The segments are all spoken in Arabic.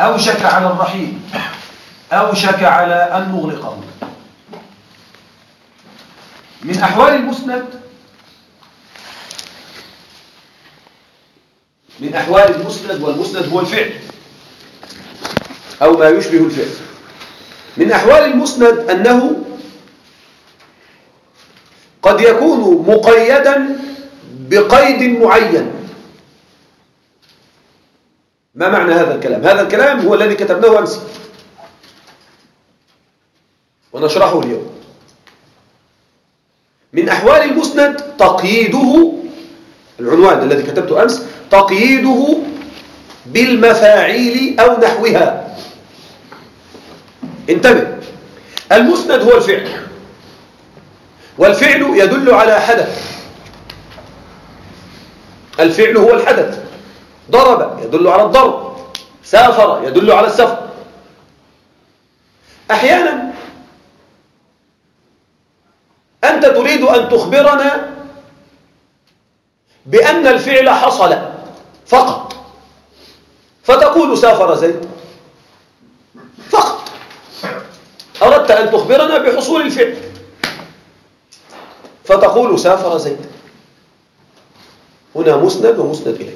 أوشك على الرحيل، أوشك على أن نغلقه. من أحوال المسند، من أحوال المسند، والمسند هو الفعل أو ما يشبه الفعل. من أحوال المسند أنه قد يكون مقيدا بقيد معين. ما معنى هذا الكلام؟ هذا الكلام هو الذي كتبناه أمس ونشرحه اليوم. من أحوال المسند تقييده، العنوان الذي كتبته أمس، تقييده بالمفاعيل أو نحوها. انتبه، المسند هو الفعل، والفعل يدل على حدث. الفعل هو الحدث. ضرب يدل على الضرب، سافر يدل على السفر. أحيانا أنت تريد أن تخبرنا بأن الفعل حصل فقط، فتقول سافر زيد فقط. أردت أن تخبرنا بحصول الفعل فتقول سافر زيد. هنا مسند ومسند إليه.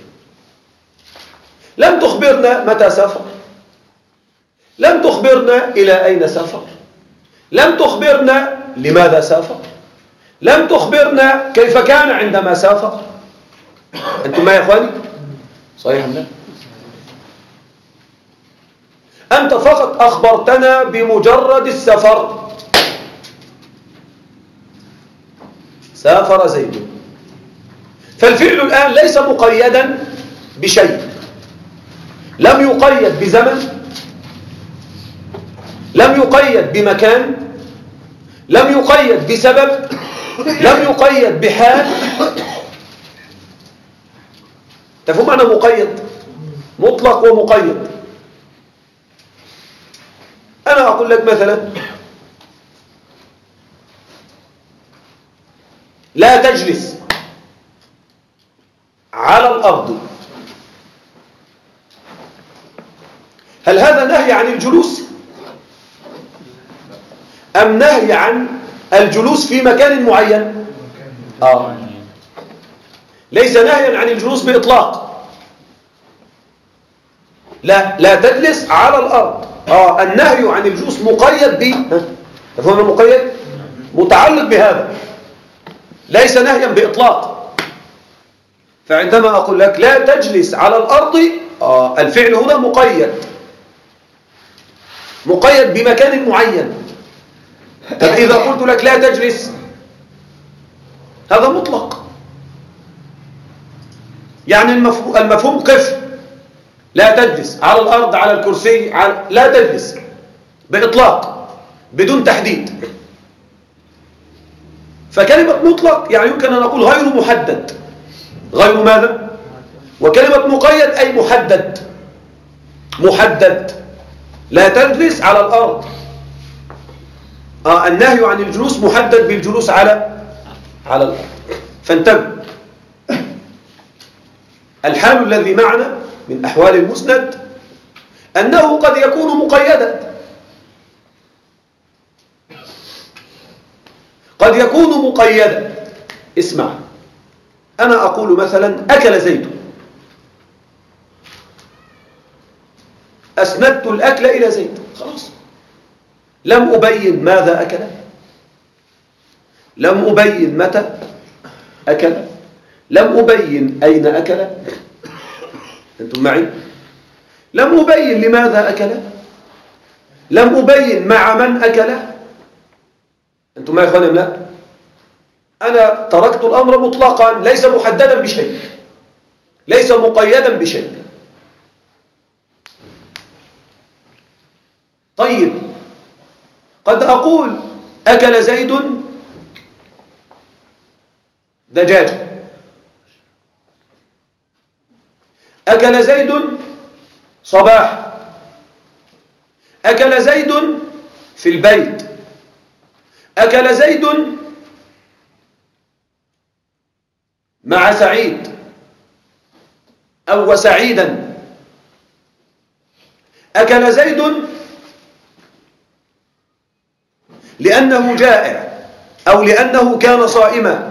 لم تخبرنا متى سافر، لم تخبرنا إلى أين سافر، لم تخبرنا لماذا سافر، لم تخبرنا كيف كان عندما سافر. أنتم ما يا إخواني؟ صحيح أم لا؟ أنت فقط أخبرتنا بمجرد السفر، سافر زيد. فالفعل الآن ليس مقيدا بشيء، لم يقيد بزمن، لم يقيد بمكان، لم يقيد بسبب، لم يقيد بحال. تفهم معنى مقيد؟ مطلق ومقيد. أنا أقول لك مثلا لا تجلس على الأرض. هل هذا نهي عن الجلوس أم نهي عن الجلوس في مكان معين؟ ليس نهيا عن الجلوس بإطلاق. لا تجلس على الأرض. النهي عن الجلوس مقيد ب تفهم المقيد؟ متعلق بهذا، ليس نهيا بإطلاق. فعندما أقول لك لا تجلس على الأرض، الفعل هنا مقيد بمكان معين. طب إذا قلت لك لا تجلس، هذا مطلق، يعني المفهوم قف. لا تجلس على الأرض، على الكرسي، لا تجلس بإطلاق بدون تحديد. فكلمة مطلق يعني يمكن أن نقول غير محدد. غير ماذا؟ وكلمة مقيد أي محدد. لا تجلس على الأرض. النهي عن الجلوس محدد بالجلوس على الأرض. فانتبه، الحال الذي معنا من أحوال المسند أنه قد يكون مقيدا، قد يكون مقيدا. اسمع، أنا أقول مثلا أكل زيد، أسندت الأكل إلى زيد، خلاص. لم أبين ماذا أكل، لم أبين متى أكل، لم أبين أين أكل. أنتم معي؟ لم أبين لماذا أكل، لم أبين مع من أكل. أنتم معي يا أخواني؟ لا، أنا تركت الأمر مطلقا، ليس محددا بشيء، ليس مقيدا بشيء. طيب، قد أقول أكل زيد دجاجة، أكل زيد صباح، أكل زيد في البيت، أكل زيد مع سعيد أو وسعيدا، أكل زيد لأنه جائع أو لأنه كان صائما.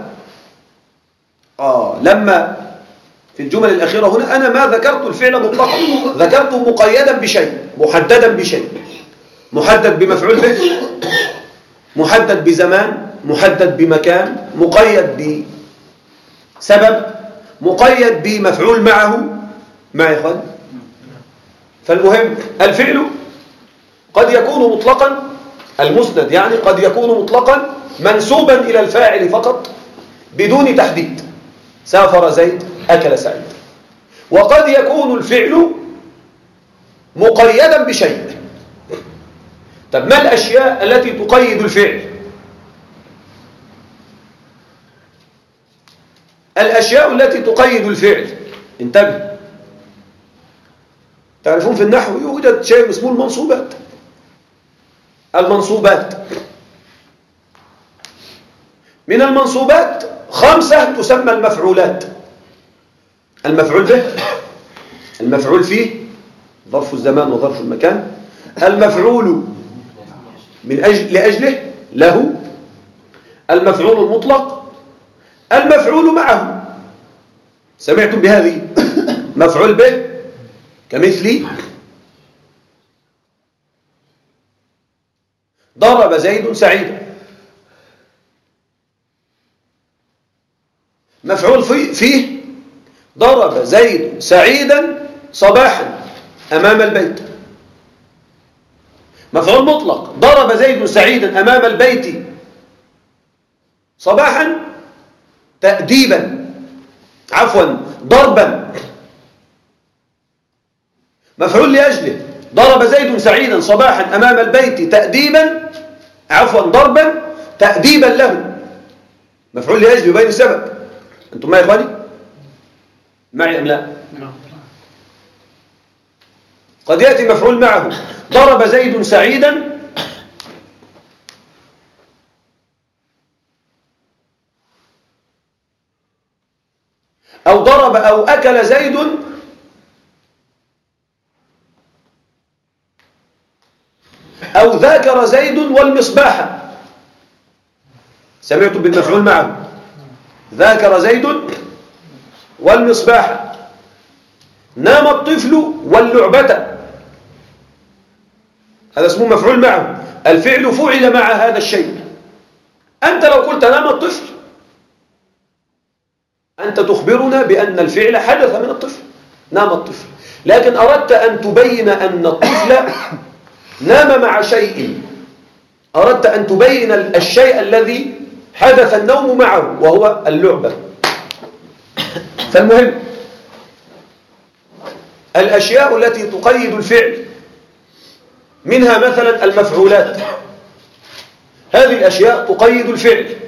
لما في الجمل الأخيرة هنا أنا ما ذكرت الفعل مطلقا، ذكرته مقيدا بشيء، محددا بشيء، محدد بمفعول به، محدد بزمان، محدد بمكان، مقيد بسبب، مقيد بمفعول معه. مع إخوان، فالمهم الفعل قد يكون مطلقا، المسند يعني قد يكون مطلقا منسوبا إلى الفاعل فقط بدون تحديد، سافر زيد، أكل سعيد. وقد يكون الفعل مقيدا بشيء. طب ما الأشياء التي تقيد الفعل؟ الأشياء التي تقيد الفعل، انتبه، تعرفون في النحو يوجد شيء اسمه المنصوبات. المنصوبات، من المنصوبات 5 تسمى المفعولات: المفعول به، المفعول فيه ظرف الزمان وظرف المكان، المفعول لأجله له، المفعول المطلق، المفعول معه. سمعتم بهذه؟ مفعول به كمثل ضرب زيد سعيدا. مفعول فيه ضرب زيد سعيدا صباحا أمام البيت. مفعول مطلق ضرب زيد سعيدا أمام البيت صباحا تأديبا، عفوا ضربا. مفعول لأجله ضرب زيد سعيدا صباحا أمام البيت تأديبا، عفوا ضربا تأديبا له. مفعول لأجله يبين السبب. أنتم معي يا إخواني؟ معي أم لا؟ قد يأتي مفعول معه ضرب زيد سعيدا أو ضرب أو أكل زيد أو ذاكر زيد والمصباح. سمعتم بالمفعول معه؟ ذاكر زيد والمصباح. نام الطفل واللعبة، هذا اسمه مفعول معه، الفعل فعل مع هذا الشيء. أنت لو قلت نام الطفل أنت تخبرنا بأن الفعل حدث من الطفل، نام الطفل، لكن أردت أن تبين أن الطفل نام مع شيء، أردت أن تبين الشيء الذي حدث النوم معه وهو اللعبة. فالمهم الأشياء التي تقيد الفعل منها مثلا المفعولات، هذه الأشياء تقيد الفعل.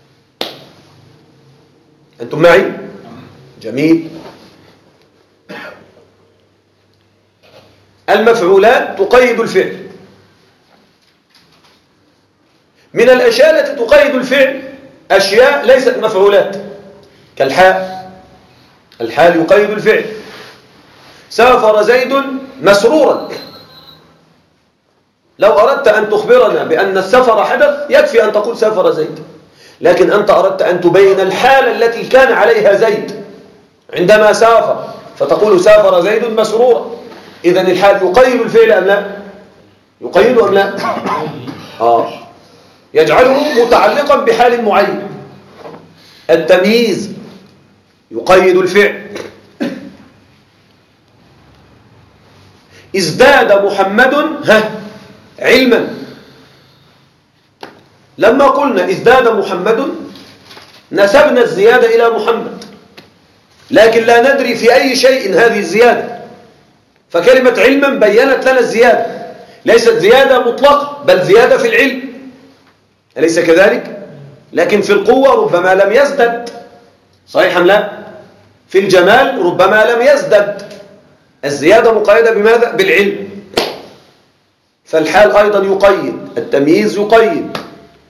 أنتم معي؟ جميل. المفعولات تقيد الفعل. من الأشياء التي تقيد الفعل أشياء ليست مفعولات كالحال. الحال يقيد الفعل. سافر زيد مسرورا. لو أردت أن تخبرنا بأن السفر حدث يكفي أن تقول سافر زيد، لكن أنت أردت أن تبين الحالة التي كان عليها زيد عندما سافر، فتقول سافر زيد مسرورا. إذن الحال يقيد الفعل أم لا؟ يقيد أم لا؟ يجعله متعلقا بحال معين. التمييز يقيد الفعل. ازداد محمد علما. لما قلنا ازداد محمد نسبنا الزيادة إلى محمد، لكن لا ندري في أي شيء هذه الزيادة، فكلمة علما بيّنت لنا الزيادة، ليست زيادة مطلقة بل زيادة في العلم، أليس كذلك؟ لكن في القوة ربما لم يزدد، صحيح أم لا؟ في الجمال ربما لم يزدد. الزيادة مقيدة بماذا؟ بالعلم. فالحال أيضا يقيد، التمييز يقيد.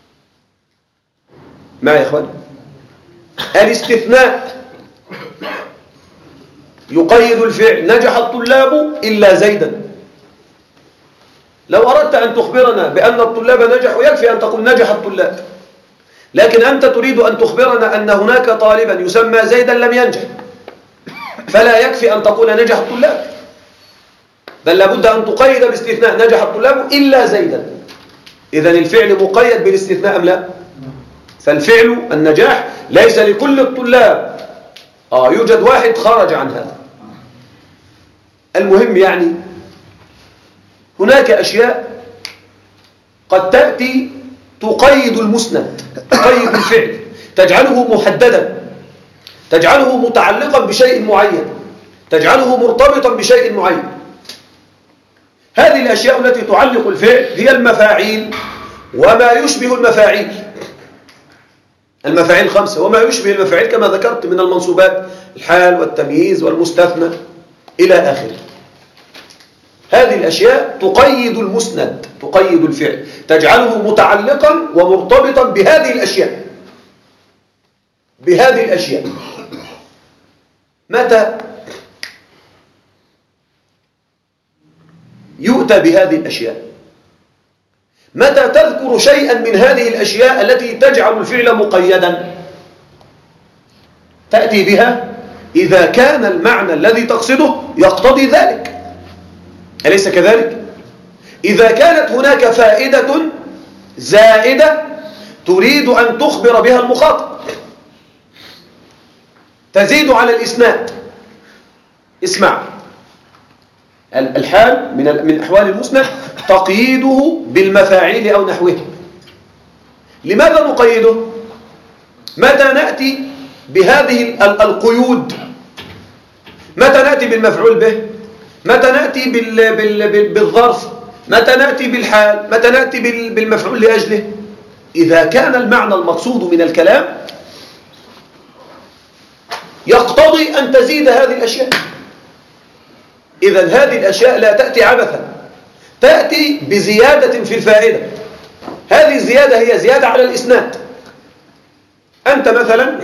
ما يا إخوان؟ الاستثناء يقيد الفعل. نجح الطلاب إلا زيدا. لو أردت أن تخبرنا بأن الطلاب نجحوا يكفي أن تقول نجح الطلاب، لكن أنت تريد أن تخبرنا أن هناك طالبا يسمى زيدا لم ينجح، فلا يكفي أن تقول نجح الطلاب، بل لابد أن تقيد باستثناء نجح الطلاب إلا زيدا. إذن الفعل مقيد بالاستثناء أم لا؟ فالفعل النجاح ليس لكل الطلاب، يوجد واحد خرج عن هذا. المهم يعني هناك أشياء قد تأتي تقيد المسند، تقيد الفعل، تجعله محددا، تجعله متعلقا بشيء معين، تجعله مرتبطا بشيء معين. هذه الأشياء التي تعلق الفعل هي المفاعيل وما يشبه المفاعيل. المفاعيل 5 وما يشبه المفاعيل كما ذكرت من المنصوبات، الحال والتمييز والمستثنى إلى آخره. هذه الأشياء تقيد المسند، تقيد الفعل، تجعله متعلقا ومرتبطا بهذه الأشياء. بهذه الأشياء متى يؤتى بهذه الأشياء؟ متى تذكر شيئا من هذه الأشياء التي تجعل الفعل مقيدا؟ تأتي بها إذا كان المعنى الذي تقصده يقتضي ذلك، أليس كذلك؟ إذا كانت هناك فائدة زائدة تريد أن تخبر بها المخاطب تزيد على الإسناد. اسمع، الحال من أحوال المسند تقييده بالمفاعيل أو نحوه. لماذا نقيده؟ متى نأتي بهذه القيود؟ متى نأتي بالمفعول به؟ متى نأتي بالظرف؟ متى نأتي بالحال؟ متى نأتي بالمفعول لأجله؟ إذا كان المعنى المقصود من الكلام يقتضي أن تزيد هذه الأشياء. إذن هذه الأشياء لا تأتي عبثا، تأتي بزيادة في الفائدة. هذه الزيادة هي زيادة على الإسناد. أنت مثلا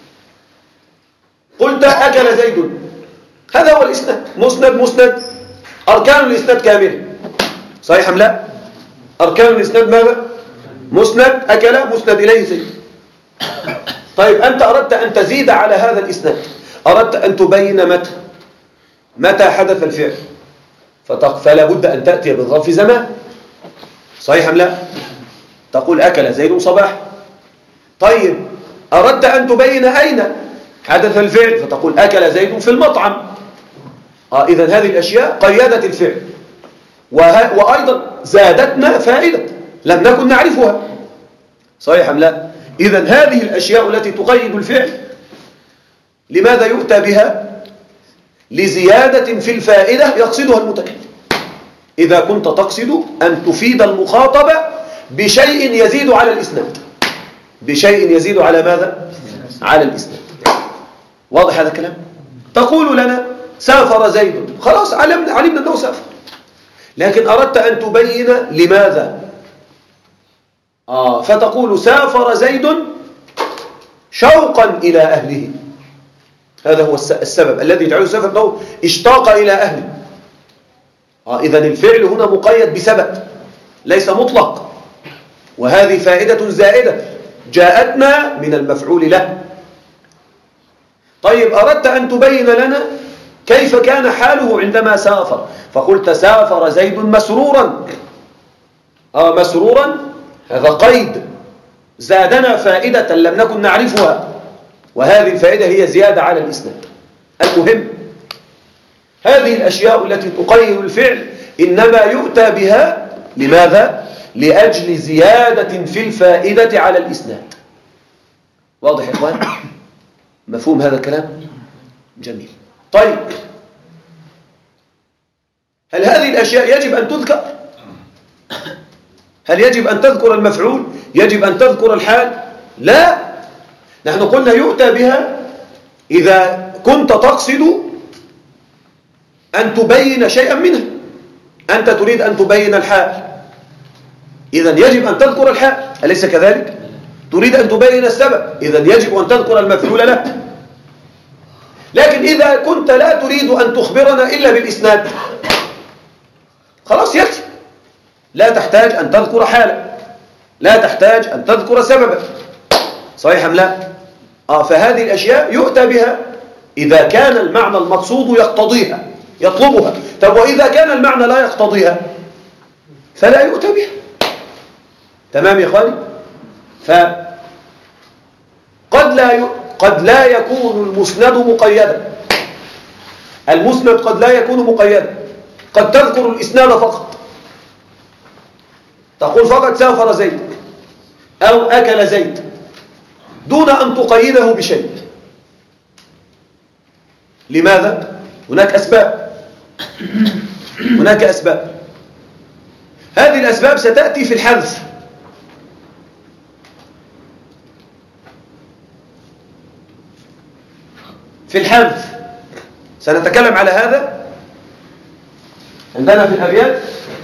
قلت أكل زيد، هذا هو الإسناد، مسند، أركان الإسناد كاملة، صحيح أم لا؟ أركان الإسناد ماذا؟ مسند، أكل، مسند إليه زيد. طيب أنت أردت أن تزيد على هذا الإسناد، أردت أن تبين متى حدث الفعل، فلا بد أن تأتي بالظرف زمان، صحيح أم لا؟ تقول أكل زيد صباح. طيب أردت أن تبين أين حدث الفعل، فتقول أكل زيد في المطعم. إذن هذه الأشياء قيدت الفعل وأيضا زادتنا فائدة لم نكن نعرفها، صحيح أم لا؟ إذن هذه الأشياء التي تقيد الفعل لماذا يؤتى بها؟ لزيادة في الفائدة يقصدها المتكلم. إذا كنت تقصد أن تفيد المخاطب بشيء يزيد على الإسناد، بشيء يزيد على ماذا؟ على الإسناد. واضح هذا الكلام؟ تقول لنا سافر زيد، خلاص علمنا أنه سافر، لكن أردت أن تبين لماذا. فتقول سافر زيد شوقا إلى أهله، هذا هو السبب الذي يجعله سافر، أنه اشتاق إلى أهله. إذن الفعل هنا مقيد بسبب ليس مطلق، وهذه فائدة زائدة جاءتنا من المفعول له. طيب أردت أن تبين لنا كيف كان حاله عندما سافر، فقلت سافر زيد مسرورا. مسرورا هذا قيد زادنا فائدة لم نكن نعرفها، وهذه الفائدة هي زيادة على الإسناد. المهم هذه الأشياء التي تقيد الفعل إنما يؤتى بها لماذا؟ لأجل زيادة في الفائدة على الإسناد. واضح يا إخوان؟ مفهوم هذا الكلام؟ جميل. طيب هل هذه الأشياء يجب أن تذكر؟ هل يجب أن تذكر المفعول؟ يجب أن تذكر الحال؟ لا، نحن قلنا يؤتى بها إذا كنت تقصد أن تبين شيئا منها. أنت تريد أن تبين الحال، إذن يجب أن تذكر الحال، أليس كذلك؟ تريد أن تبين السبب، إذن يجب أن تذكر المفعول له. لكن إذا كنت لا تريد أن تخبرنا إلا بالإسناد، خلاص يكفي، لا تحتاج أن تذكر حالة، لا تحتاج أن تذكر سببا، صحيح أم لا؟ فهذه الأشياء يؤتى بها إذا كان المعنى المقصود يقتضيها يطلبها. طب وإذا كان المعنى لا يقتضيها فلا يؤتى بها. تمام يا إخواني؟ قد لا يكون المسند مقيدا. المسند قد لا يكون مقيدا، قد تذكر الإسناد فقط، تقول فقط سافر زيد أو أكل زيد دون أن تقيده بشيء. لماذا؟ هناك أسباب، هناك أسباب. هذه الأسباب ستأتي في الحذف. في الحذف سنتكلم على هذا عندنا في الأبيات،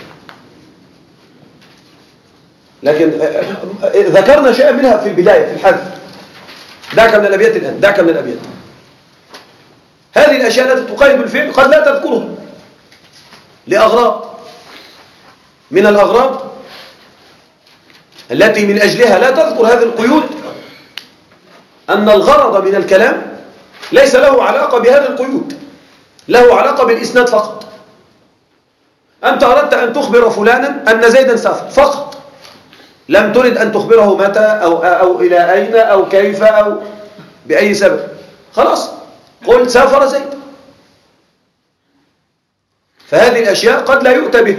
لكن ذكرنا شيئا منها في البداية في الحذف. دعك من الأبيات الآن، دعك من الأبيات. هذه الأشياء التي تقيد بالفعل قد لا تذكرها لأغراض. من الأغراض التي من أجلها لا تذكر هذه القيود أن الغرض من الكلام ليس له علاقة بهذه القيود، له علاقة بالإسناد فقط. أنت أردت أن تخبر فلانا أن زيدا سافر فقط، لم ترد أن تخبره متى أو إلى أين أو كيف أو بأي سبب. خلاص قل سافر زيد. فهذه الأشياء قد لا يؤتى بها.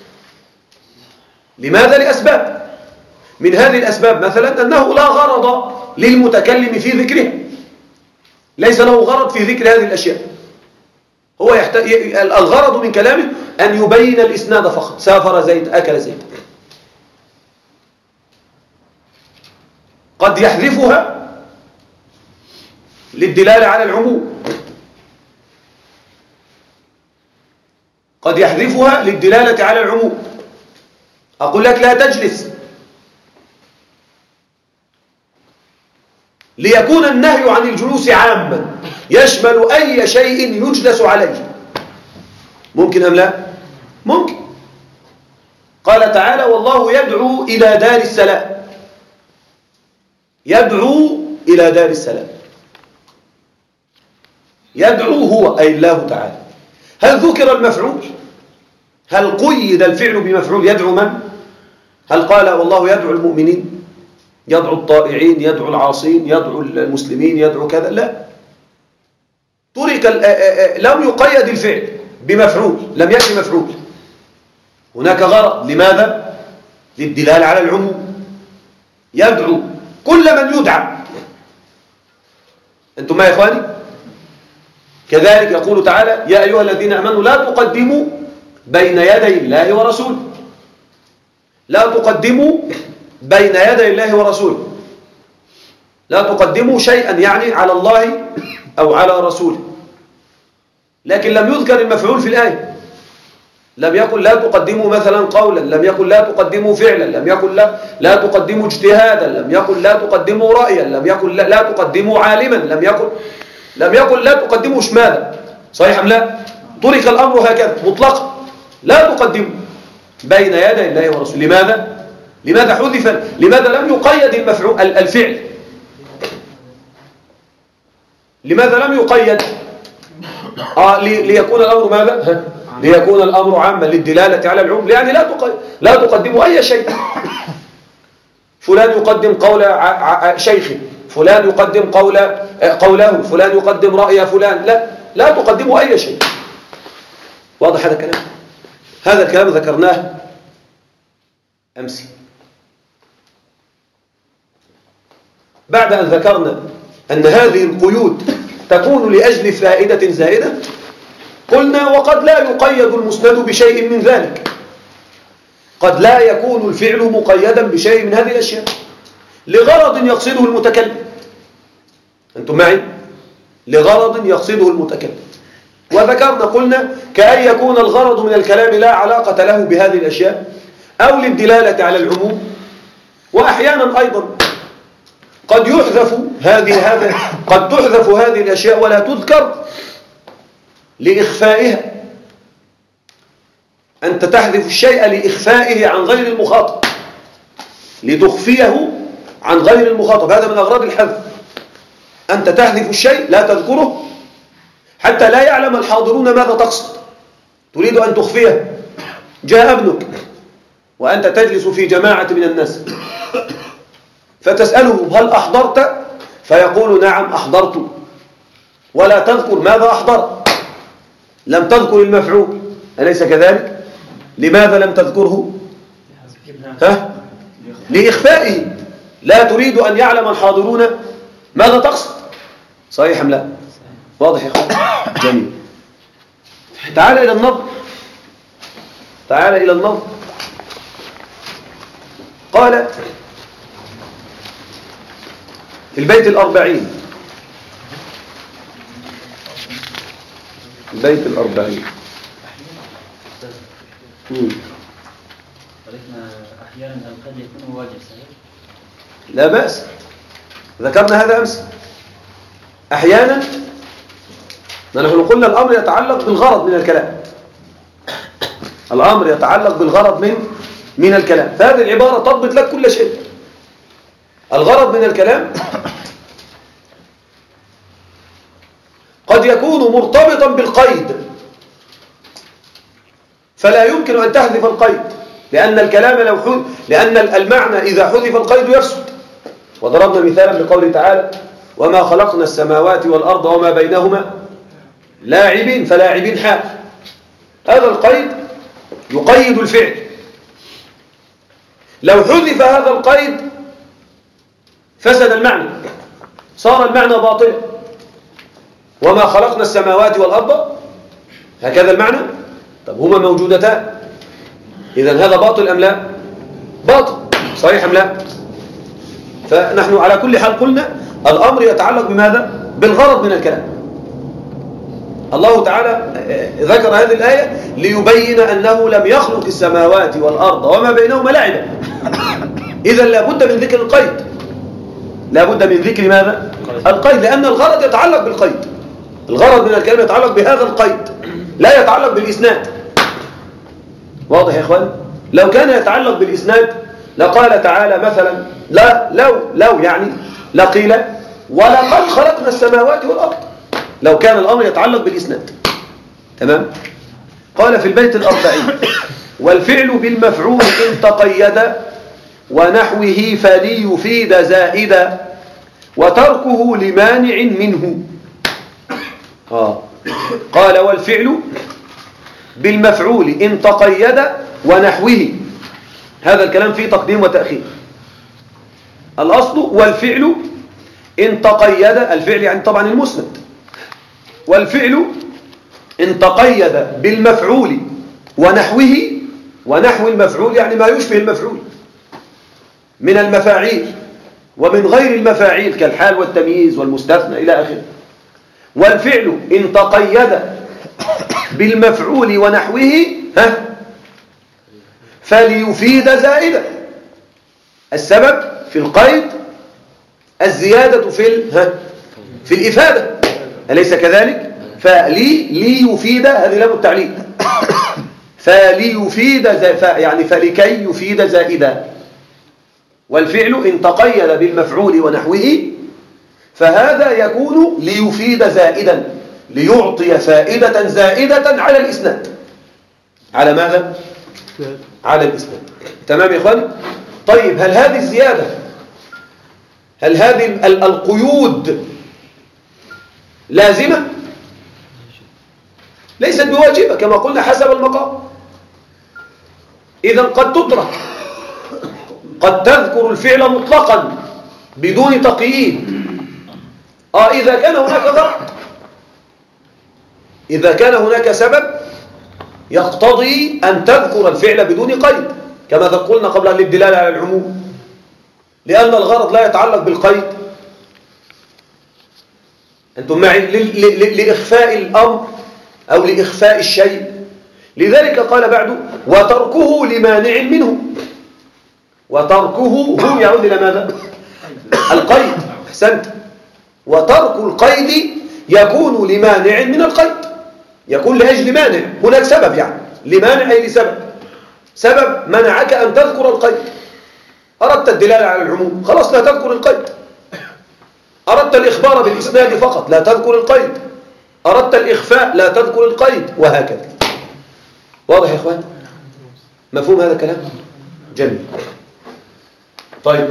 لماذا؟ لأسباب. من هذه الأسباب مثلا أنه لا غرض للمتكلم في ذكرها، ليس له غرض في ذكر هذه الأشياء. هو الغرض من كلامه أن يبين الإسناد فقط، سافر زيد أكل زيد. قد يحذفها للدلالة على العموم، قد يحذفها للدلالة على العموم. أقول لك لا تجلس، ليكون النهي عن الجلوس عاما يشمل أي شيء يجلس عليه. ممكن أم لا؟ ممكن. قال تعالى والله يدعو إلى دار السلام، يدعو إلى دار السلام. يدعو هو أي الله تعالى. هل ذكر المفعول؟ هل قيد الفعل بمفعول؟ يدعو من؟ هل قال والله يدعو المؤمنين، يدعو الطائعين، يدعو العاصين، يدعو المسلمين، يدعو كذا؟ لا، ترك لم يقيد الفعل بمفعول، لم يأتي مفعول. هناك غرض. لماذا؟ للدلالة على العموم. يدعو كل من يدعى. أنتم ما يا إخواني؟ كذلك يقول تعالى يا أيها الذين آمنوا لا تقدموا بين يدي الله ورسوله. لا تقدموا بين يدي الله ورسوله، لا تقدموا شيئا يعني على الله أو على رسوله. لكن لم يذكر المفعول في الآية. لم يقل لا تقدموا مثلا قولا، لم يقل لا تقدموا فعلا، لم يقل لا تقدموا اجتهادا، لم يقل لا تقدموا رأيا، لم يقل لا تقدموا عالما، لم يقل لا تقدموا شمالا. صحيح أم لا؟ ترك الأمر هكذا مطلقا، لا تقدموا بين يدي الله ورسوله. لماذا؟ لماذا حذف؟ لماذا لم يقيد المفعول الفعل؟ لماذا لم يقيد؟ ليكون الأمر ماذا؟ ليكون الأمر عاما للدلالة على العموم. يعني لا تقدموا أي شيء. فلان يقدم قول شيخه، فلان يقدم قوله، فلان يقدم رأي فلان. لا تقدموا أي شيء. واضح هذا الكلام؟ هذا الكلام ذكرناه أمس. بعد أن ذكرنا أن هذه القيود تكون لأجل فائدة زائدة، قلنا وقد لا يقيد المسند بشيء من ذلك. قد لا يكون الفعل مقيدا بشيء من هذه الأشياء لغرض يقصده المتكلم. أنتم معي؟ لغرض يقصده المتكلم. وذكرنا قلنا كأن يكون الغرض من الكلام لا علاقة له بهذه الأشياء أو للدلالة على العموم. وأحيانا أيضا قد تحذف هذه الأشياء ولا تذكر لإخفائها. أنت تحذف الشيء لإخفائه عن غير المخاطب، لتخفيه عن غير المخاطب، هذا من أغراض الحذف. أنت تحذف الشيء لا تذكره حتى لا يعلم الحاضرون ماذا تقصد، تريد أن تخفيه. جاء ابنك وأنت تجلس في جماعة من الناس فتسأله هل أحضرت؟ فيقول نعم أحضرت، ولا تذكر ماذا أحضر، لم تذكر المفعول، أليس كذلك؟ لماذا لم تذكره؟ لإخفائه، لا تريد أن يعلم الحاضرون ماذا تقصد. صحيح أم لا؟ واضح يا أخوان؟ جميل. تعال إلى النظر، تعال إلى النظر. قال في البيت 40، البيت 40 أحيانا قد يكون واجب صحيح؟ لا بأس، ذكرنا هذا أمس. أحيانا نحن قلنا الأمر يتعلق بالغرض من الكلام، الأمر يتعلق بالغرض من الكلام، فهذه العبارة تضبط لك كل شيء. الغرض من الكلام قد يكون مرتبطا بالقيد، فلا يمكن أن تحذف القيد، لأن الكلام لأن المعنى إذا حذف القيد يفسد. وضربنا مثالا بقوله تعالى وما خلقنا السماوات والأرض وما بينهما لاعبين، فلاعبين حال، هذا القيد يقيد الفعل. لو حذف هذا القيد فسد المعنى، صار المعنى باطلا. وما خلقنا السماوات والأرض، هكذا المعنى. طب هما موجودتان، إذن هذا باطل أم لا؟ باطل. صحيح أم لا؟ فنحن على كل حال قلنا الأمر يتعلق بماذا؟ بالغرض من الكلام. الله تعالى ذكر هذه الآية ليبين أنه لم يخلق السماوات والأرض وما بينهما لعبا. إذن لابد من ذكر القيد، لابد من ذكر ماذا؟ القيد، لأن الغرض يتعلق بالقيد. الغرض من الكلام يتعلق بهذا القيد، لا يتعلق بالإسناد. واضح يا إخوان؟ لو كان يتعلق بالإسناد لقال تعالى مثلا لو يعني لقيل ولقد خلقنا السماوات والأرض، لو كان الأمر يتعلق بالإسناد. تمام؟ قال في البيت 40 والفعل بالمفعول إن تقيد ونحوه فليفيد زائدا وتركه لمانع منه. قال والفعل بالمفعول إن تقيد ونحوه، هذا الكلام فيه تقديم وتأخير. الأصل والفعل إن تقيد، الفعل يعني طبعا المسند، والفعل إن تقيد بالمفعول ونحوه، ونحو المفعول يعني ما يشبه المفعول من المفاعيل ومن غير المفاعيل كالحال والتمييز والمستثنى إلى آخره. والفعل إن تقيد بالمفعول ونحوه فليفيد زائدا. السبب في القيد الزيادة في الإفادة، أليس كذلك؟ فليفيد، هذه لام التعليل، فليفيد يعني فلكي يفيد زائدا. والفعل إن تقيد بالمفعول ونحوه فهذا يكون ليفيد زائدا، ليعطي فائدة زائدة على الإسناد. على ماذا؟ على الإسناد. تمام يا إخواني؟ طيب هل هذه الزيادة، هل هذه القيود لازمة؟ ليست بواجبة كما قلنا حسب المقام. إذن قد تترك، قد تذكر الفعل مطلقا بدون تقييد. إذا كان هناك ضرر، إذا كان هناك سبب يقتضي أن تذكر الفعل بدون قيد، كما قلنا قبل الدلالة على العموم، لأن الغرض لا يتعلق بالقيد. أنتم معي؟ لإخفاء الأمر أو لإخفاء الشيء. لذلك قال بعد وتركه لمانع منه. وتركه هو يعود إلى ماذا؟ القيد. أحسنت. وترك القيد يكون لمانع من القيد، يكون لأجل مانع، هناك سبب يعني. لمانع أي لسبب، سبب منعك أن تذكر القيد. أردت الدلالة على العموم، خلاص لا تذكر القيد. أردت الإخبار بالإسناد فقط، لا تذكر القيد. أردت الإخفاء، لا تذكر القيد، وهكذا. واضح يا إخوان؟ مفهوم هذا الكلام؟ جميل. طيب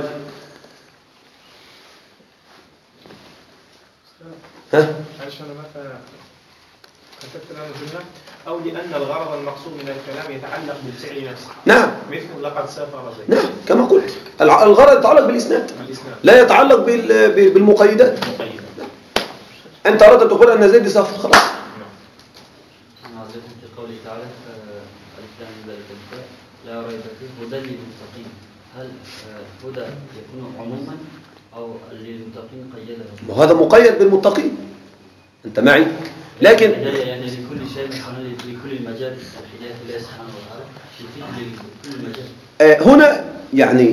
ها؟ عشان مثلا كتبت لنا الجملة أو لأن الغرض المقصود من الكلام يتعلق بالفعل نفسه. نعم. مثل لقد سافر زيد. نعم كما قلت، الغرض يتعلق بالإسناد، لا يتعلق بالمقيدات. أنت أردت أن تقول أن زيد سافر، خلاص. في قوله تعالى الإسلام ذلك الكتاب لا ريب فيه هدى للمتقين، هل هدى يكون عموما أو للمتقين قيده؟ وهذا مقيد بالمتقين، أنت معي؟ لكن يعني لكل شيء لكل المجال الحياة الله سبحانه وتعالى لكل المجال. هنا يعني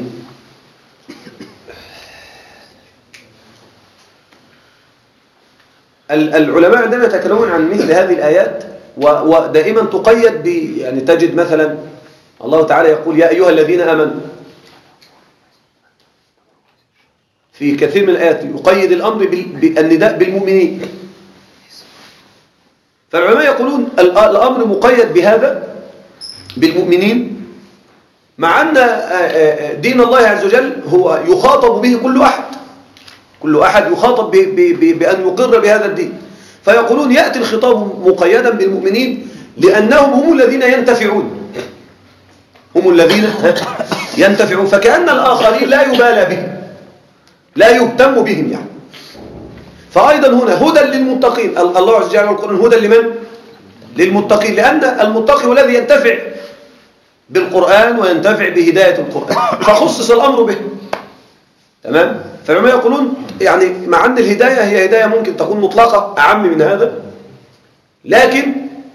العلماء عندما يتكلمون عن مثل هذه الآيات ودائما تقيد يعني تجد مثلا الله تعالى يقول يا أيها الذين آمنوا، في كثير من الآيات يقيد الأمر بالنداء بالمؤمنين. فالعلماء يقولون الأمر مقيد بهذا بالمؤمنين، مع أن دين الله عز وجل هو يخاطب به كل أحد، كل أحد يخاطب بأن يقر بهذا الدين. فيقولون يأتي الخطاب مقيدا بالمؤمنين لأنهم هم الذين ينتفعون، هم الذين ينتفعون، فكأن الآخرين لا يبالى بهم، لا يهتم بهم يعني. فأيضا هنا هدى للمتقين، الله عز وجل جعل القرآن هدى لمن؟ للمتقين، لأن المتقي هو الذي ينتفع بالقرآن وينتفع بهداية القرآن، فخصص الأمر به. تمام؟ فالعلماء يقولون يعني مع أن الهداية هي هداية ممكن تكون مطلقة أعم من هذا، لكن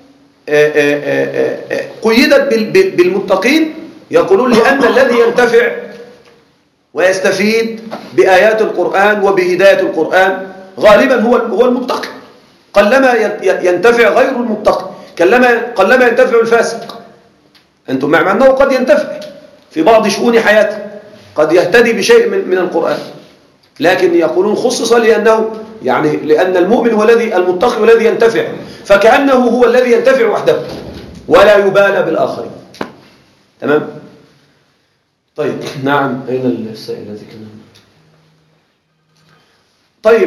قيدت بالمتقين، يقولون لأن الذي ينتفع ويستفيد بآيات القرآن وبهداية القرآن غالبا هو المتقي، قلما ينتفع غير المتقي، قلما ينتفع الفاسق. أنتم مع أنه قد ينتفع في بعض شؤون حياته، قد يهتدي بشيء من القرآن، لكن يقولون خصص لأنه يعني لأن المؤمن هو الذي المتقي هو الذي ينتفع، فكأنه هو الذي ينتفع وحده ولا يبالى بالآخرين. تمام؟ طيب نعم، أين السائل الذي كان؟ طيب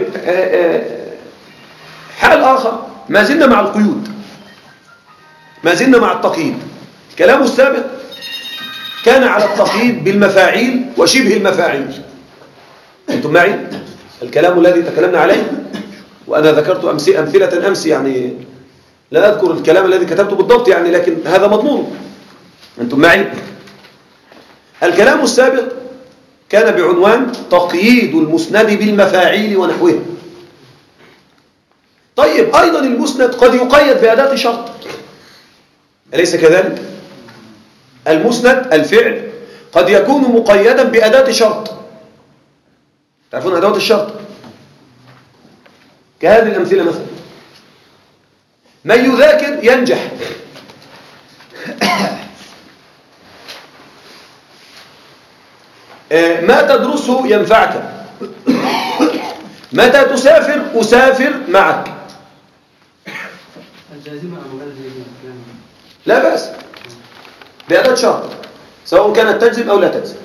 حال آخر، ما زلنا مع القيود، ما زلنا مع التقييد. كلامه السابق كان على التقييد بالمفاعيل وشبه المفاعيل. أنتم معي؟ الكلام الذي تكلمنا عليه، وأنا ذكرت أمثلة أمس، يعني لا أذكر الكلام الذي كتبته بالضبط يعني، لكن هذا مضمون. أنتم معي؟ الكلام السابق كان بعنوان تقييد المسند بالمفاعيل ونحوها. طيب أيضا المسند قد يقيد بأداة شرط، أليس كذلك؟ المسند الفعل قد يكون مقيدا بأداة شرط. تعرفون أدوات الشرط؟ كهذه الأمثلة مثلا: من يذاكر ينجح، ما تدرسه ينفعك، متى تسافر أسافر معك. الجازمة أم غير الجازمة؟ لا بأس بأداة شرط، سواء كانت تجزم أو لا تجزم.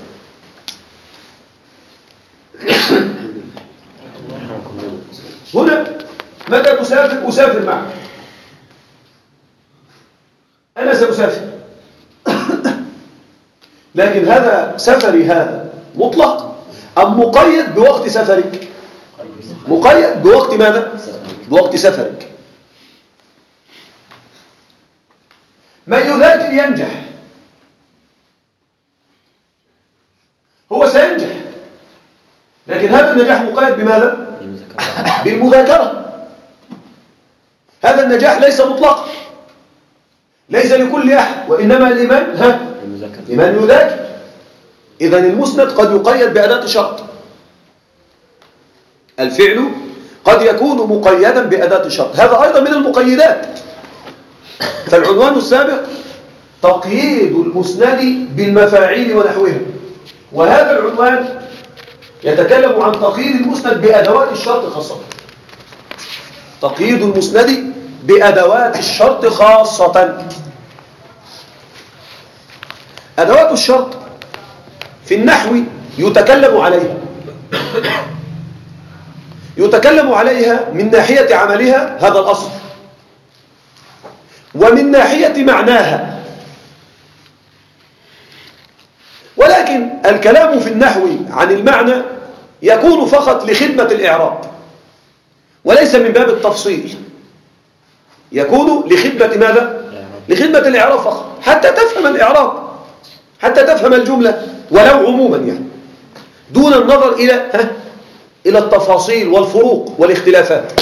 هنا متى تسافر أسافر معك، أنا سأسافر، لكن هذا سفري هذا مطلق أم مقيد بوقت سفرك؟ مقيد بوقت ماذا؟ بوقت سفرك. من يذاكر ينجح، هو سينجح، لكن هذا النجاح مقيد بماذا؟ بالمذاكرة. هذا النجاح ليس مطلق، ليس لكل أحد، وإنما لمن يذاكر. إذن المسند قد يقيد بأداة شرط، الفعل قد يكون مقيدا بأداة شرط، هذا أيضا من المقيدات. فالعنوان السابق تقييد المسند بالمفاعيل ونحوها. وهذا العنوان يتكلم عن تقييد المسند بأدوات الشرط خاصة. تقييد المسند بأدوات الشرط خاصة. أدوات الشرط في النحو يتكلم عليها من ناحية عملها، هذا الأصل، ومن ناحية معناها. ولكن الكلام في النحو عن المعنى يكون فقط لخدمة الإعراب، وليس من باب التفصيل. يكون لخدمة ماذا؟ لخدمة الإعراب فقط، حتى تفهم الإعراب، حتى تفهم الجملة ولو عموما يعني، دون النظر إلى التفاصيل والفروق والاختلافات.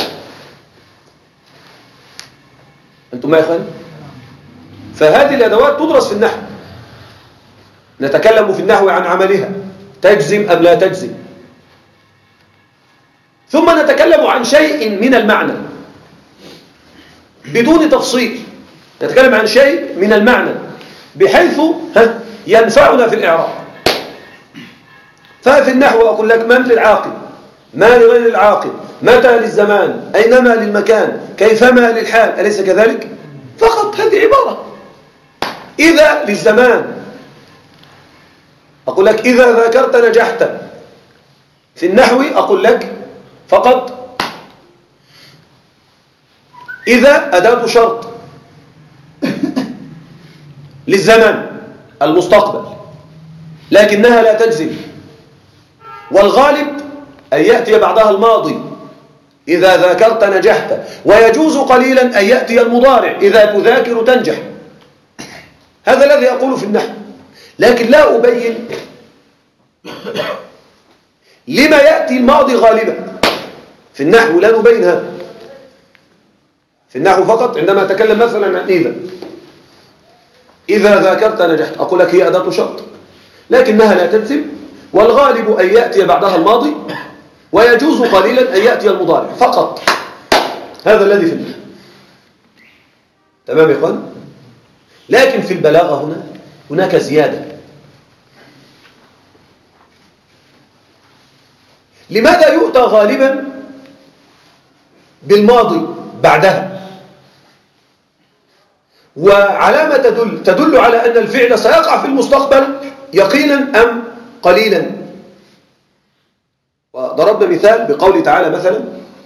أنتم ما يا إخواني؟ فهذه الأدوات تدرس في النحو. نتكلم في النحو عن عملها، تجزم أم لا تجزم، ثم نتكلم عن شيء من المعنى بدون تفصيل. نتكلم عن شيء من المعنى بحيث ينفعنا في الإعراب. ففي النحو أقول لك: من للعاقل، ما لغير العاقل، متى للزمان، أينما للمكان، كيفما للحال، أليس كذلك؟ فقط هذه عبارة. إذا للزمان، أقول لك: إذا ذاكرت نجحت. في النحو أقول لك فقط إذا أداة شرط للزمن المستقبل، لكنها لا تجزم، والغالب أن يأتي بعدها الماضي إذا ذاكرت نجحت، ويجوز قليلا أن يأتي المضارع إذا تذاكر تنجح. هذا الذي أقول في النحو، لكن لا أبين لما يأتي الماضي غالبا. في النحو لا نبين هذا. في النحو فقط عندما أتكلم مثلا عن إذا ذاكرت نجحت، أقول لك هي أداة شرط لكنها لا تجزم، والغالب أن يأتي بعدها الماضي، ويجوز قليلا أن يأتي المضارع فقط. هذا الذي في النحو. تمام يا إخوان؟ لكن في البلاغة هناك زيادة. لماذا يؤتى غالبا بالماضي بعدها؟ وعلامة تدل على أن الفعل سيقع في المستقبل يقينا أم قليلا. وضربنا مثال بقوله تعالى مثلا: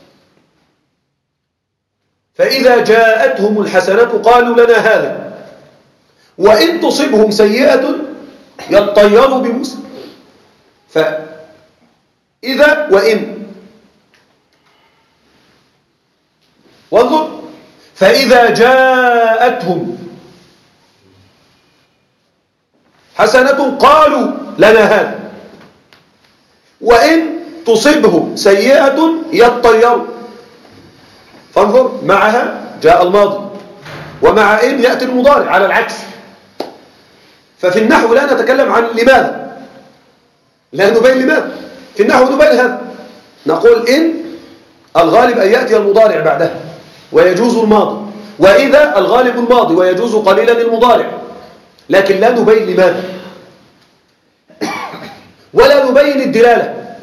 فإذا جاءتهم الحسنة قالوا لنا هذا، وإن تصبهم سيئة يطيروا بموسى. فإذا وإن، وانظر: فإذا جاءتهم حسنة قالوا لنا هذا، وإن تصبهم سيئة يطيروا. فانظر، معها جاء الماضي، ومع إن يأتي المضارع على العكس. ففي النحو لا نتكلم عن لماذا، لا نبين لماذا. في النحو نبين هذا، نقول إن الغالب أن يأتي المضارع بعدها ويجوز الماضي، وإذا الغالب الماضي ويجوز قليلا المضارع، لكن لا نبين لماذا، ولا نبين الدلالة.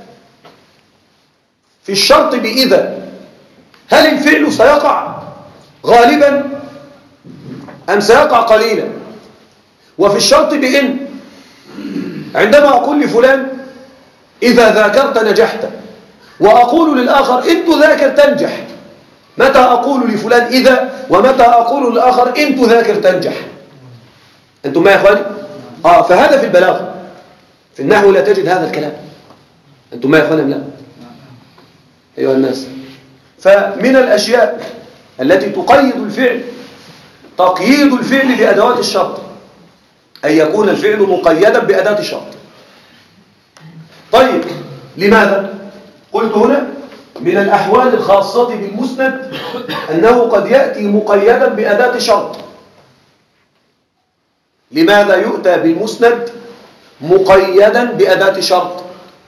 في الشرط بإذا هل الفعل سيقع غالبا أم سيقع قليلا؟ وفي الشرط بإن عندما أقول لفلان إذا ذاكرت نجحت، وأقول للآخر إن تذاكر تنجح، متى أقول لفلان إذا، ومتى أقول للآخر إن تذاكر تنجح؟ أنتم ما يا إخواني؟ فهذا في البلاغة. في النحو لا تجد هذا الكلام. أنتم ما يا إخواني؟ لا أيها الناس. فمن الأشياء التي تقيد الفعل تقييد الفعل بأدوات الشرط، أن يكون الفعل مقيدا بأداة الشرط. طيب لماذا؟ قلت هنا من الأحوال الخاصة بالمسند أنه قد يأتي مقيدا بأداة شرط. لماذا يؤتى بالمسند مقيدا بأداة شرط؟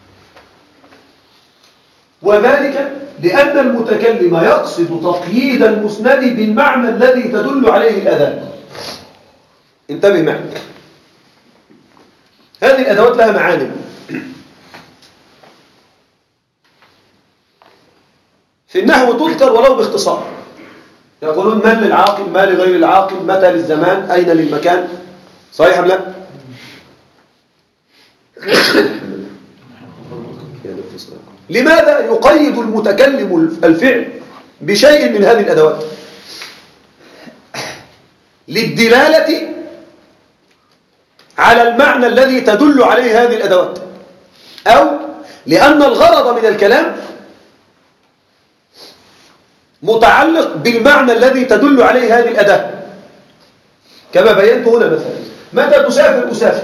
وذلك لأن المتكلم يقصد تقييد المسند بالمعنى الذي تدل عليه الأداة. انتبه معي. هذه الأدوات لها معاني. في النحو تذكر ولو باختصار. يقولون من للعاقل، ما لغير العاقل، متى للزمان، أين للمكان. صحيح أم لا؟ لماذا يقيد المتكلم الفعل بشيء من هذه الأدوات؟ للدلالة على المعنى الذي تدل عليه هذه الأدوات، أو لأن الغرض من الكلام متعلق بالمعنى الذي تدل عليه هذه الأداة، كما بينت هنا. مثلا متى تسافر؟ أسافر.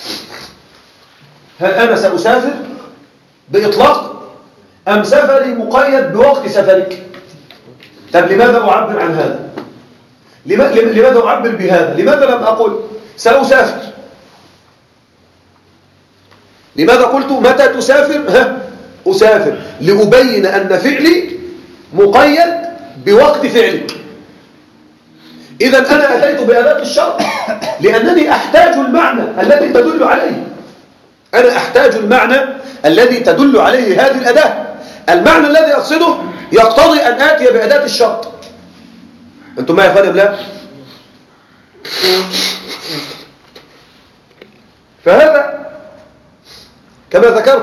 هل أنا سأسافر بإطلاق أم سفري مقيد بوقت سفرك؟ طب لماذا أعبر عن هذا؟ لماذا أعبر بهذا؟ لماذا لم أقل سأسافر؟ لماذا قلت متى تسافر؟ أسافر، لأبين أن فعلي مقيد بوقت فعلك. إذن أنا أتيت بأداة الشرط لأنني أحتاج المعنى الذي تدل عليه. أنا أحتاج المعنى الذي تدل عليه هذه الأداة. المعنى الذي أقصده يقتضي أن آتي بأداة الشرط. أنتم معي يا أخواني أم لا؟ فهذا كما ذكرت،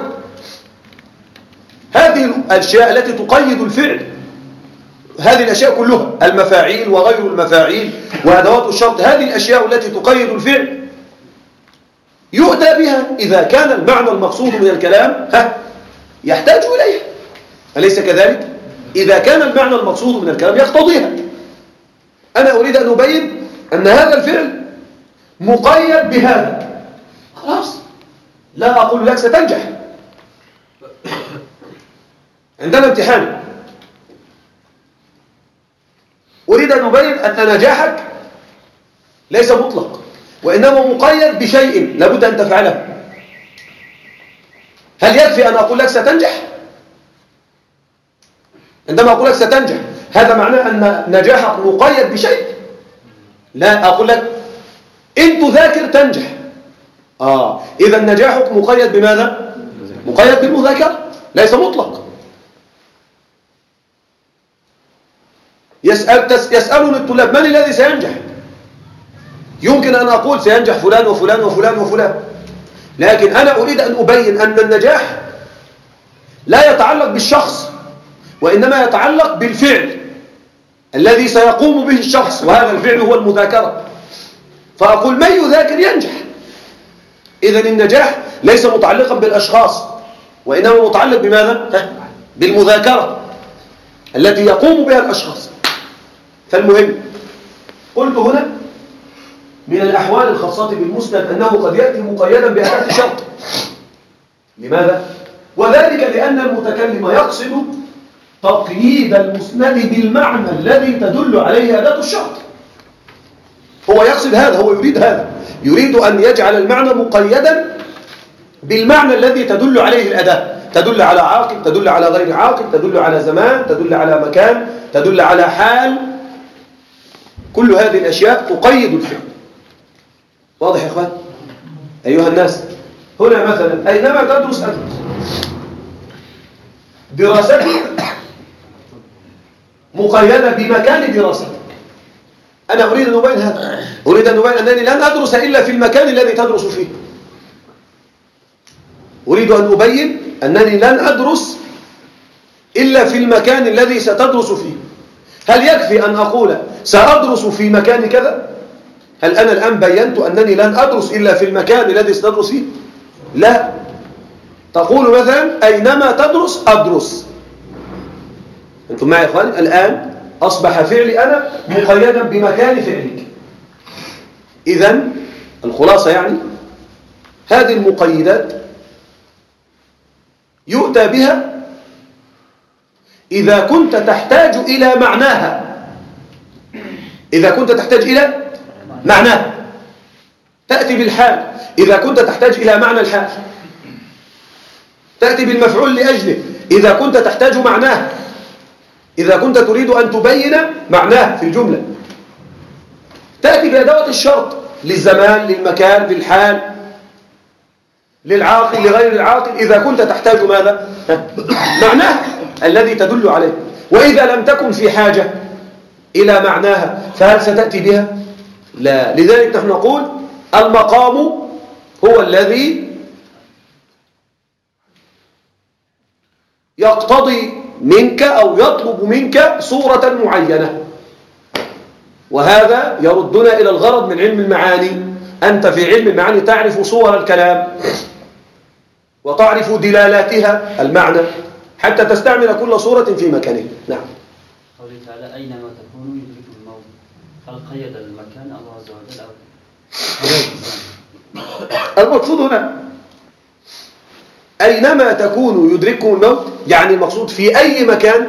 هذه الأشياء التي تقيد الفعل، هذه الأشياء كلها، المفاعيل وغير المفاعيل وأدوات الشرط، هذه الأشياء التي تقيد الفعل يؤتى بها إذا كان المعنى المقصود من الكلام يحتاج إليها، أليس كذلك؟ إذا كان المعنى المقصود من الكلام يقتضيها. أنا أريد أن أبين أن هذا الفعل مقيد بهذا، خلاص لا أقول لك ستنجح. عندنا امتحان، أريد أن أبين أن نجاحك ليس مطلق، وإنما مقيد بشيء لابد أن تفعله. هل يكفي أن أقول لك ستنجح؟ عندما أقول لك ستنجح هذا معناه أن نجاحك مقيد بشيء؟ لا، أقول لك إن تذاكر تنجح. إذا نجاحك مقيد بماذا؟ مقيد بالمذاكرة، ليس مطلق. يسألون الطلاب من الذي سينجح؟ يمكن أن أقول سينجح فلان وفلان وفلان وفلان، لكن أنا أريد أن أبين أن النجاح لا يتعلق بالشخص، وإنما يتعلق بالفعل الذي سيقوم به الشخص، وهذا الفعل هو المذاكرة. فأقول من يذاكر ينجح. إذن النجاح ليس متعلقا بالأشخاص، وإنما متعلق بماذا؟ بالمذاكرة التي يقوم بها الأشخاص. فالمهم قلت هنا من الأحوال الخاصة بالمسند أنه قد يأتي مقيدا بأداة شرط. لماذا؟ وذلك لأن المتكلم يقصد تقييد المسند بالمعنى الذي تدل عليه أداة الشرط. هو يقصد هذا، هو يريد هذا، يريد أن يجعل المعنى مقيدا بالمعنى الذي تدل عليه الأداة، تدل على عاقل، تدل على غير عاقل، تدل على زمان، تدل على مكان، تدل على حال. كل هذه الأشياء تقيد الفعل. واضح يا إخوان؟ أيها الناس، هنا مثلا أينما تدرس أنت دراستك مقيدة بمكان دراستك. أنا أريد أن أبين هذا، أريد أن أبين أنني لن أدرس إلا في المكان الذي تدرس فيه. أريد أن أبين أنني لن أدرس إلا في المكان الذي ستدرس فيه. هل يكفي أن أقول سأدرس في مكان كذا؟ هل أنا الآن بينت أنني لن أدرس إلا في المكان الذي ستدرس فيه؟ لا، تقول مثلا أينما تدرس أدرس. أنتم معي يا إخواني؟ الآن أصبح فعلي أنا مقيدا بمكان فعلك. إذن الخلاصة يعني هذه المقيدات يؤتى بها إذا كنت تحتاج إلى معناها. إذا كنت تحتاج إلى معناها تأتي بالحال. إذا كنت تحتاج إلى معنى الحال تأتي بالمفعول لأجله. إذا كنت تحتاج معناه، إذا كنت تريد أن تبين معناه في الجملة تأتي بأدوات الشرط. للزمان، للمكان، للحال، للعاقل، لغير العاقل، إذا كنت تحتاج ماذا؟ معناه الذي تدل عليه. وإذا لم تكن في حاجة إلى معناها فهل ستأتي بها؟ لا. لذلك نحن نقول المقام هو الذي يقتضي منك أو يطلب منك صورة معينة، وهذا يردنا إلى الغرض من علم المعاني. أنت في علم المعاني تعرف صور الكلام وتعرف دلالاتها المعنى حتى تستعمل كل صورة في مكانها. نعم. قوله تعالى أينما تكونوا يدرككم الموت، هل قيد المكان الله عز وجل أو المقصود هنا أينما تكونوا يدرككم الموت، يعني المقصود في أي مكان،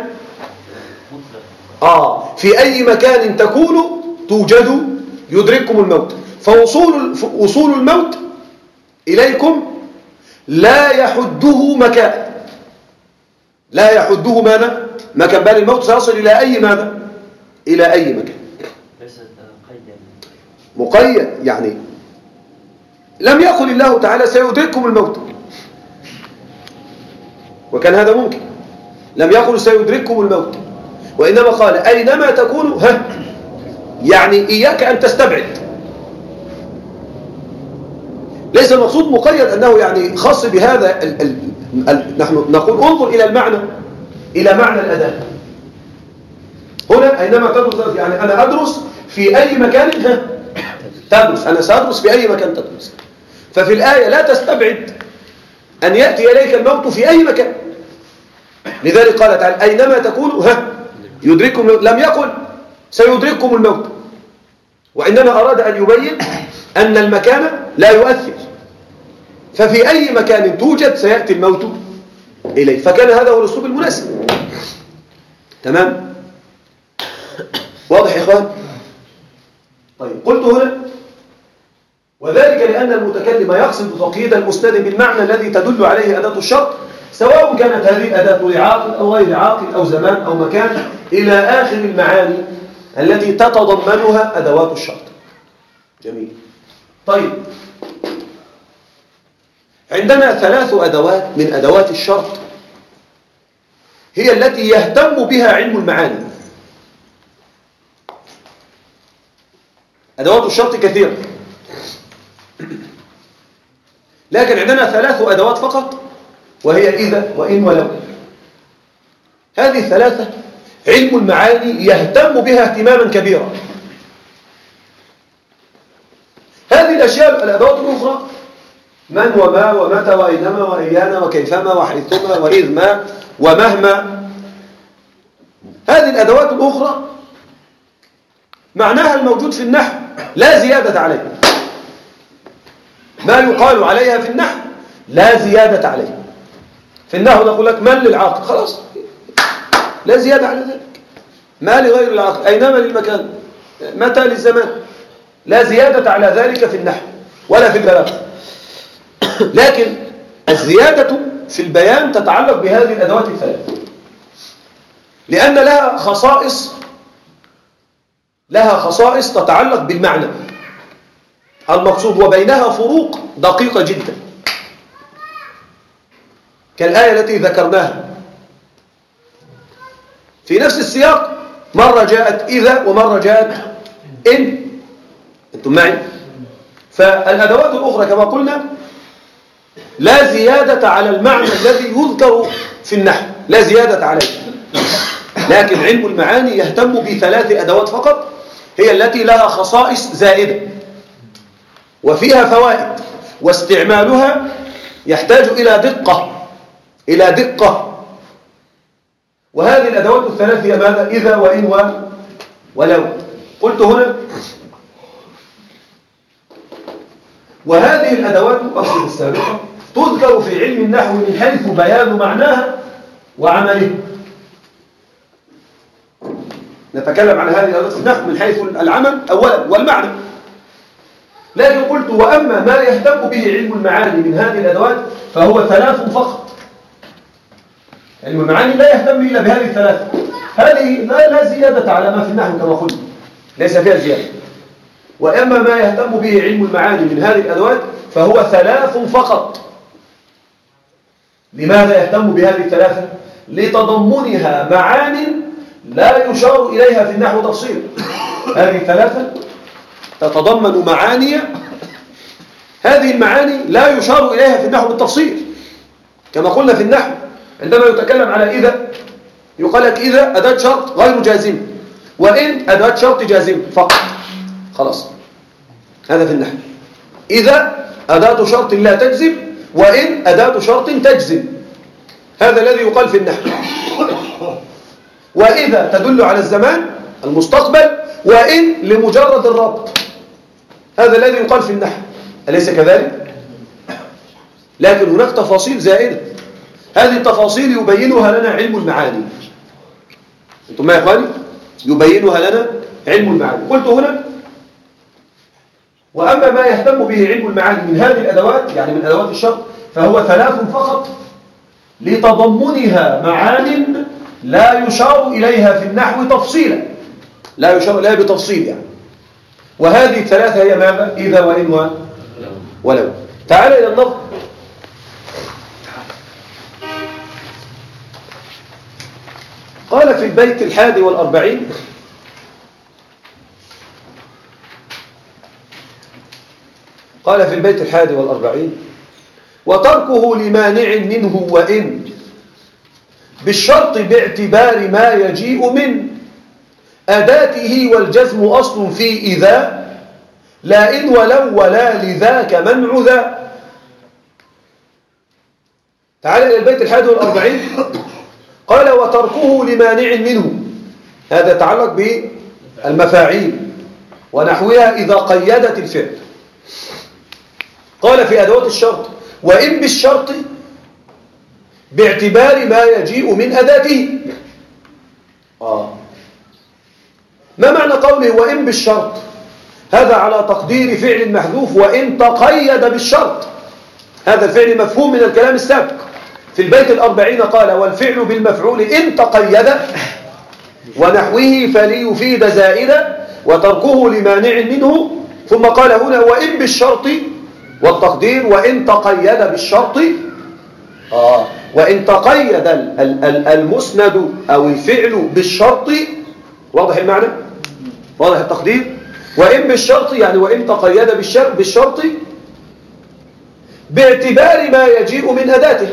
في أي مكان تكونوا توجدوا يدرككم الموت. فوصول الموت إليكم لا يحده مكان، لا يحده ماذا؟ مكان، بل الموت سيصل إلى أي ماذا؟ إلى أي مكان. مقيد، يعني لم يقل الله تعالى سيدرككم الموت، وكان هذا ممكن. لم يقل سيدرككم الموت، وإنما قال أينما تكونوا، يعني إياك أن تستبعد. ليس المقصود مقيد أنه يعني خاص بهذا نحن نقول انظر إلى المعنى، إلى معنى الأداة. هنا أينما تدرس، يعني أنا أدرس في أي مكان تدرس، أنا سأدرس في أي مكان تدرس. ففي الآية لا تستبعد أن يأتي إليك الموت في أي مكان. لذلك قال تعالى أينما تكونوا يدرككم. لم يقل سيدرككم الموت، وإنما أراد أن يبين أن المكان لا يؤثر، ففي أي مكان توجد سيأتي الموت إليه. فكان هذا هو الأسلوب المناسب. تمام؟ واضح يا إخوان؟ طيب، قلت هنا وذلك لأن المتكلم يقصد تقييد المسند بالمعنى الذي تدل عليه أداة الشرط، سواء كانت هذه الأداة لعاقل أو غير عاقل أو زمان أو مكان، إلى آخر المعاني التي تتضمنها أدوات الشرط. جميل. طيب، عندنا 3 أدوات من أدوات الشرط هي التي يهتم بها علم المعاني. أدوات الشرط كثيرة، لكن عندنا 3 أدوات فقط، وهي إذا وإن ولو. هذه 3 علم المعاني يهتم بها اهتماما كبيرا. هذه الأشياء الأدوات الأخرى من وما ومتى وأينما وأيانا وكيفما وحيثما وإذ ما ومهما، هذه الأدوات الأخرى معناها الموجود في النحو لا زيادة عليه. ما يقال عليها في النحو لا زيادة عليه. في النحو نقول لك من للعاقل، خلاص لا زيادة على ذلك. ما لغير العاقل، أينما للمكان، متى للزمان، لا زيادة على ذلك في النحو ولا في البلاغة. لكن الزيادة في البيان تتعلق بهذه الأدوات ال3، لأن لها خصائص تتعلق بالمعنى المقصود، وبينها فروق دقيقة جدا، كالآية التي ذكرناها في نفس السياق. مرة جاءت إذا ومرة جاءت إن. أنتم معي؟ فالأدوات الأخرى كما قلنا لا زيادة على المعنى الذي يذكر في النحو، لا زيادة عليه. لكن علم المعاني يهتم ب3 أدوات فقط، هي التي لها خصائص زائدة وفيها فوائد، واستعمالها يحتاج إلى دقة. وهذه الأدوات ال3 هي ماذا؟ إذا وإن ولو. قلت هنا وهذه الأدوات أقصد السابقة تذكر في علم النحو من حيث بيان معناها وعمله. نتكلم عن هذه الأدوات في النحو من حيث العمل أولا والمعنى. لكن قلت وأما ما يهتم به علم المعاني من هذه الأدوات فهو 3 فقط. علم المعاني لا يهتم إلا بهذه ال3. هذه لا زيادة على ما في النحو كما قلت، ليس فيها زيادة. وأما ما يهتم به علم المعاني من هذه الأدوات فهو 3 فقط. لماذا يهتم بهذه ال3؟ لتضمنها معان لا يشار إليها في النحو تفصيل. هذه ال3 تتضمن معاني، هذه المعاني لا يشار إليها في النحو بالتفصيل. كما قلنا في النحو عندما يتكلم على إذا يقال لك إذا أداة شرط غير جازم، وإن أداة شرط جازم فقط، خلاص. هذا في النحو. إذا أداة شرط لا تجزم، وإن أداة شرط تجزم، هذا الذي يقال في النحو. وإذا تدل على الزمان المستقبل، وإن لمجرد الربط، هذا الذي يقال في النحو، أليس كذلك؟ لكن هناك تفاصيل زائدة، هذه التفاصيل يبينها لنا علم المعاني. أنتم ما يا إخواني؟ يبينها لنا علم المعاني. قلت هنا وأما ما يهتم به علم المعاني من هذه الأدوات، يعني من أدوات الشرط، فهو 3 فقط لتضمنها معان لا يشار إليها في النحو تفصيلا، لا يشار إليها بتفصيل يعني. وهذه ال3 هي ماذا؟ إذا وإن ولو. تعال إلى النظر. قال في البيت 41 قال في البيت 41 وتركه لمانع منه وإن بالشرط باعتبار ما يجيء من أداته، والجزم أصل في إذا لا إن ولو ولا لذاك منع ذا. تعال إلى البيت 41. قال وتركه لمانع منه، هذا يتعلق بالمفاعيل ونحوها إذا قيدت الفعل. قال في أدوات الشرط وإن بالشرط باعتبار ما يجيء من أداته. ما معنى قوله وإن بالشرط؟ هذا على تقدير فعل محذوف وإن تقيد بالشرط. هذا الفعل مفهوم من الكلام السابق. في البيت 40 قال والفعل بالمفعول إن تقيد ونحوه فليفيد زائدا وتركه لمانع منه. ثم قال هنا وإن بالشرط، والتقدير وإن تقيد بالشرط. وإن تقيد المسند أو الفعل بالشرط. واضح المعنى؟ واضح التقدير؟ وإن بالشرط يعني وإن تقيد بالشرط باعتبار ما يجيء من أداته.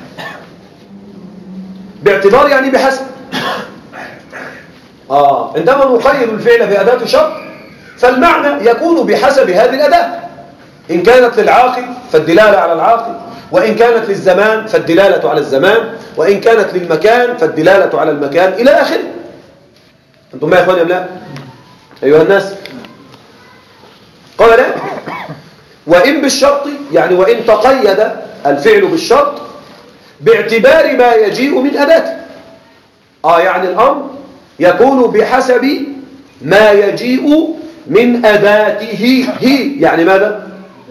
باعتبار يعني بحسب. عندما نقيد الفعل بأداة شرط فالمعنى يكون بحسب هذه الأداة. إن كانت للعاقل فالدلالة على العاقل، وإن كانت للزمان فالدلالة على الزمان، وإن كانت للمكان فالدلالة على المكان إلى آخره. أنتم ما يا إخواني أم لا؟ أيها الناس، قال وإن بالشرط يعني وإن تقيد الفعل بالشرط باعتبار ما يجيء من أداته. يعني الأمر يكون بحسب ما يجيء من أداته. يعني ماذا؟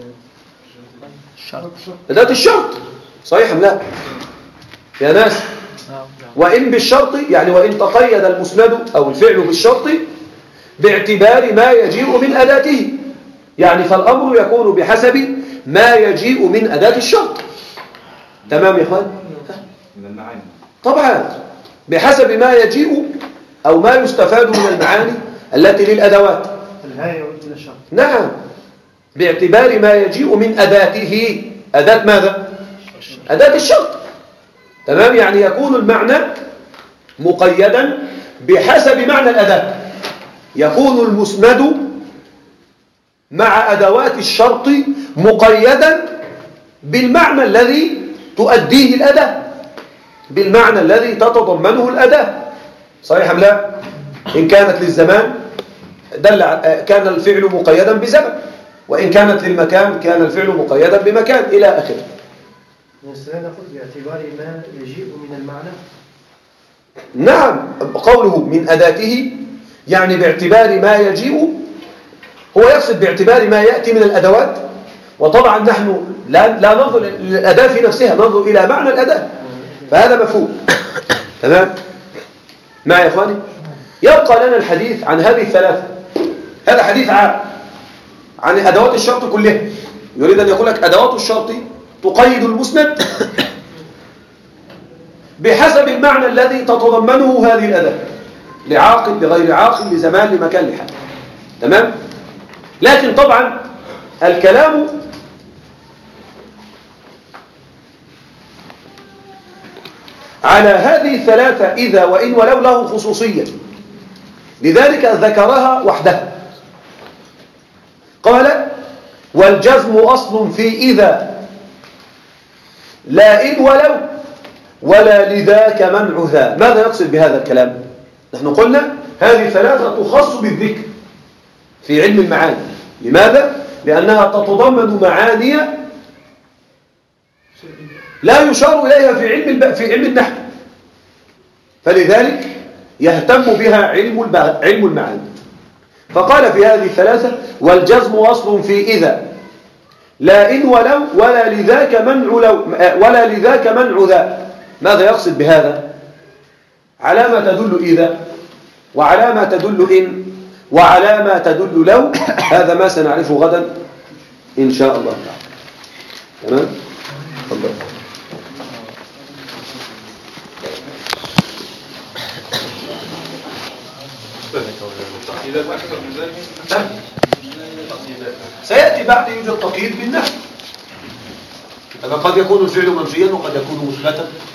أداة الشرط. صحيح أم لا يا ناس؟ وإن بالشرط يعني وإن تقيد المسند أو الفعل بالشرط باعتبار ما يجيء من أداته، يعني فالأمر يكون بحسب ما يجيء من أداة الشرط. تمام يا إخوان؟ طبعا بحسب ما يجيء أو ما يستفاد من المعاني التي للأدوات. نعم، باعتبار ما يجيء من أداته. أداة ماذا؟ أداة الشرط. تمام، يعني يكون المعنى مقيدا بحسب معنى الأداة. يكون المسند مع أدوات الشرط مقيدا بالمعنى الذي تؤديه الأداة، بالمعنى الذي تتضمنه الأداة. صحيح أم لا؟ إن كانت للزمان كان الفعل مقيدا بزمن، وإن كانت للمكان كان الفعل مقيدا بمكان إلى آخره. نقول باعتبار ما يجيء من المعنى. نعم، قوله من أداته يعني باعتبار ما يجيء، هو يقصد باعتبار ما يأتي من الأدوات. وطبعا نحن لا ننظر للأداة في نفسها، ننظر إلى معنى الأداة، فهذا مفهوم. تمام معي يا إخواني؟ يبقى لنا الحديث عن هذه الثلاثة. هذا حديث عام عن أدوات الشرط كلها، يريد أن يقول لك أدوات الشرط تقيد المسند بحسب المعنى الذي تتضمنه هذه الأداة، لعاقل لغير عاقل لزمان لمكان لحال. تمام؟ لكن طبعا الكلام على هذه الثلاثة إذا وإن ولو له خصوصية، لذلك ذكرها وحدها. قال والجزم أصل في إذا لا إن ولو ولا لذاك منع ذا. ماذا يقصد بهذا الكلام؟ نحن قلنا هذه ثلاثة تخص بالذكر في علم المعاني. لماذا؟ لأنها تتضمن معاني لا يشار إليها في علم النحو، فلذلك يهتم بها علم المعاني. فقال في هذه الثلاثة والجزم أصل في إذا لا إن ولو ولا لذاك منع ذا. ماذا يقصد بهذا؟ على ما تدل إذا، وعلى ما تدل إن، وعلى ما تدل لو. هذا ما سنعرفه غدا إن شاء الله تعالى. تمام؟ تفضل. سيأتي بعد يوجد تقييد بالنحو. قد يكون الفعل منفيا وقد يكون مثبتا